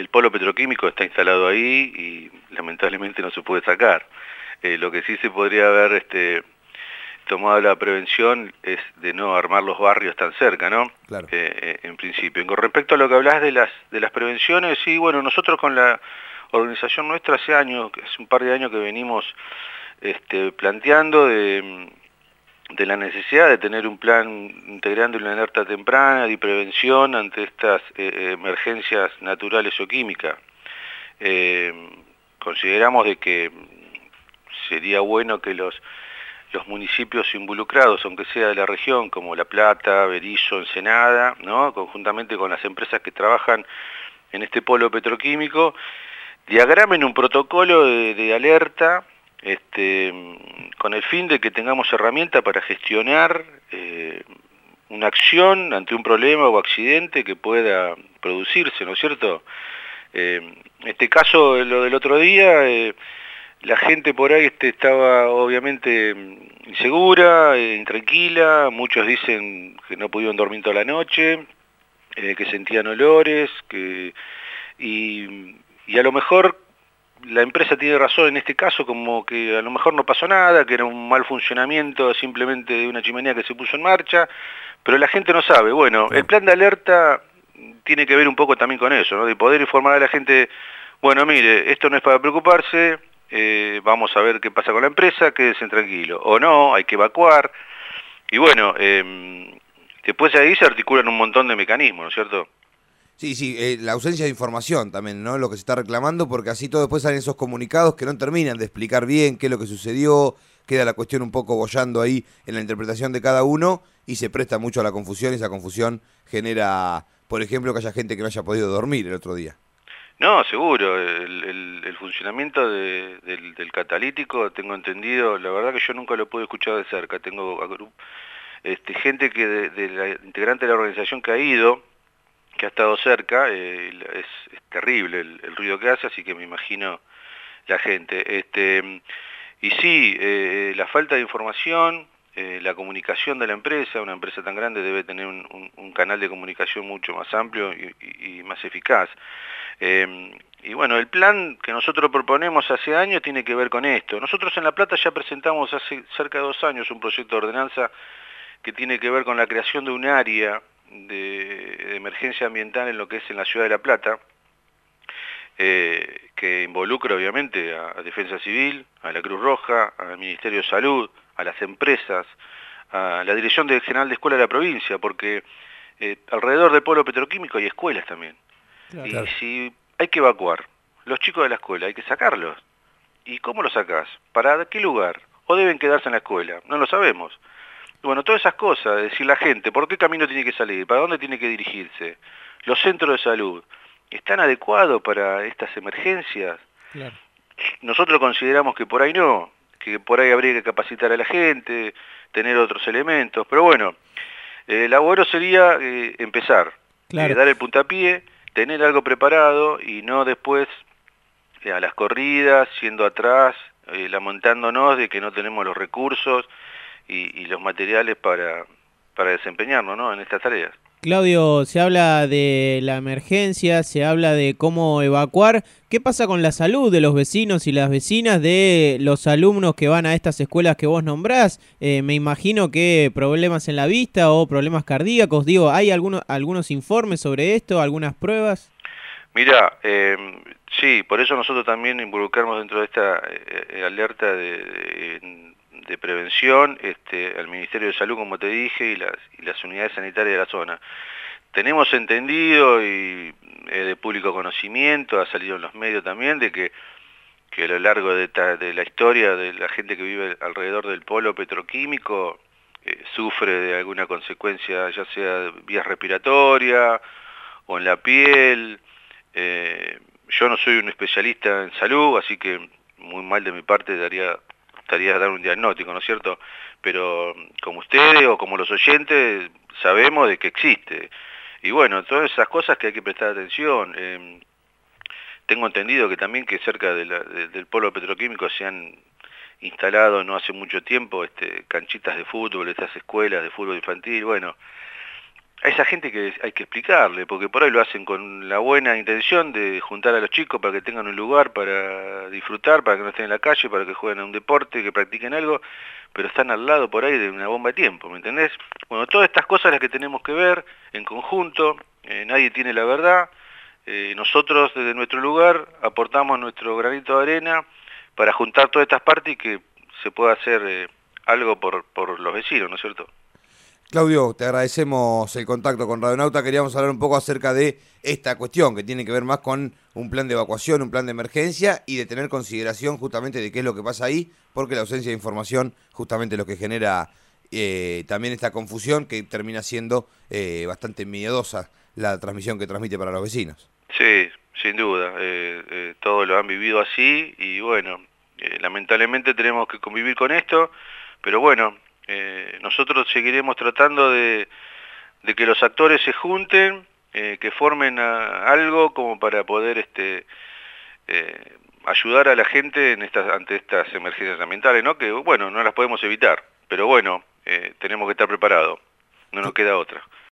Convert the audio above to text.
polo petroquímico está instalado ahí y lamentablemente no se puede sacar. Lo que sí se podría haber tomado la prevención es de no armar los barrios tan cerca, ¿no? Claro. En principio. Y con respecto a lo que hablas de las prevenciones, sí, bueno, nosotros con la organización nuestra hace un par de años que venimos planteando de la necesidad de tener un plan integrando una alerta temprana y prevención ante estas emergencias naturales o químicas. Consideramos de que sería bueno que los municipios involucrados, aunque sea de la región, como La Plata, Berisso, Ensenada, ¿no?, conjuntamente con las empresas que trabajan en este polo petroquímico, diagramen un protocolo de alerta con el fin de que tengamos herramientas para gestionar una acción ante un problema o accidente que pueda producirse, ¿no es cierto? En este caso, lo del otro día, la gente por ahí estaba obviamente insegura, intranquila, muchos dicen que no pudieron dormir toda la noche, que sentían olores, y a lo mejor la empresa tiene razón en este caso, como que a lo mejor no pasó nada, que era un mal funcionamiento simplemente de una chimenea que se puso en marcha, pero la gente no sabe. Bueno, el Claro. plan de alerta tiene que ver un poco también con eso, ¿no?, de poder informar a la gente, bueno, mire, esto no es para preocuparse, vamos a ver qué pasa con la empresa, quédense tranquilo, o no, hay que evacuar, y bueno, después de ahí se articulan un montón de mecanismos, ¿no es cierto? Sí, sí, la ausencia de información también, ¿no? Lo que se está reclamando, porque así todo después salen esos comunicados que no terminan de explicar bien qué es lo que sucedió, queda la cuestión un poco boyando ahí en la interpretación de cada uno y se presta mucho a la confusión y esa confusión genera, por ejemplo, que haya gente que no haya podido dormir el otro día. No, seguro, el funcionamiento del catalítico, tengo entendido, la verdad que yo nunca lo pude escuchar de cerca, tengo gente que de la integrante de la organización que ha ido, que ha estado cerca, es terrible el ruido que hace, así que me imagino la gente. Y sí, la falta de información, la comunicación de la empresa, una empresa tan grande debe tener un canal de comunicación mucho más amplio y más eficaz. Y bueno, el plan que nosotros proponemos hace años tiene que ver con esto. Nosotros en La Plata ya presentamos hace cerca de 2 años un proyecto de ordenanza que tiene que ver con la creación de un área de emergencia ambiental en lo que es en la ciudad de La Plata, que involucra obviamente a Defensa Civil, a la Cruz Roja, al Ministerio de Salud, a las empresas, a la Dirección General de Escuela de la provincia, porque alrededor del polo petroquímico hay escuelas también. Claro. Y Claro. si hay que evacuar los chicos de la escuela, hay que sacarlos. ¿Y cómo los sacás? ¿Para qué lugar? ¿O deben quedarse en la escuela? No lo sabemos. Bueno, todas esas cosas, decir la gente, ¿por qué camino tiene que salir? ¿Para dónde tiene que dirigirse? Los centros de salud, ¿están adecuados para estas emergencias? Claro. Nosotros consideramos que por ahí no, que por ahí habría que capacitar a la gente, tener otros elementos, pero bueno, la bueno sería empezar, Claro. dar el puntapié, tener algo preparado y no después a las corridas, siendo atrás, lamentándonos de que no tenemos los recursos y los materiales para desempeñarnos, ¿no?, en estas tareas. Claudio, se habla de la emergencia, se habla de cómo evacuar. ¿Qué pasa con la salud de los vecinos y las vecinas de los alumnos que van a estas escuelas que vos nombrás? Me imagino que problemas en la vista o problemas cardíacos. Digo, ¿hay algunos informes sobre esto, algunas pruebas? Mira, sí, por eso nosotros también involucramos dentro de esta alerta de prevención al Ministerio de Salud, como te dije, y las unidades sanitarias de la zona. Tenemos entendido y de público conocimiento, ha salido en los medios también, de que a lo largo de la historia de la gente que vive alrededor del polo petroquímico sufre de alguna consecuencia, ya sea vías respiratorias o en la piel. Yo no soy un especialista en salud, así que muy mal de mi parte estaría dar un diagnóstico, ¿no es cierto? Pero como ustedes o como los oyentes sabemos de que existe. Y bueno, todas esas cosas que hay que prestar atención. Tengo entendido que también que cerca del polo petroquímico se han instalado no hace mucho tiempo canchitas de fútbol, estas escuelas de fútbol infantil. Bueno, A esa gente que hay que explicarle, porque por ahí lo hacen con la buena intención de juntar a los chicos para que tengan un lugar para disfrutar, para que no estén en la calle, para que jueguen a un deporte, que practiquen algo, pero están al lado por ahí de una bomba de tiempo, ¿me entendés? Bueno, todas estas cosas las que tenemos que ver en conjunto, nadie tiene la verdad, nosotros desde nuestro lugar aportamos nuestro granito de arena para juntar todas estas partes y que se pueda hacer algo por los vecinos, ¿no es cierto? Claudio, te agradecemos el contacto con Radionauta. Queríamos hablar un poco acerca de esta cuestión que tiene que ver más con un plan de evacuación, un plan de emergencia y de tener consideración justamente de qué es lo que pasa ahí, porque la ausencia de información justamente es lo que genera también esta confusión que termina siendo bastante miedosa la transmisión que transmite para los vecinos. Sí, sin duda, todos lo han vivido así y bueno, lamentablemente tenemos que convivir con esto, pero bueno, nosotros seguiremos tratando de que los actores se junten, que formen algo como para poder ayudar a la gente ante estas emergencias ambientales, ¿no? Que bueno, no las podemos evitar, pero bueno, tenemos que estar preparados, no nos queda otra.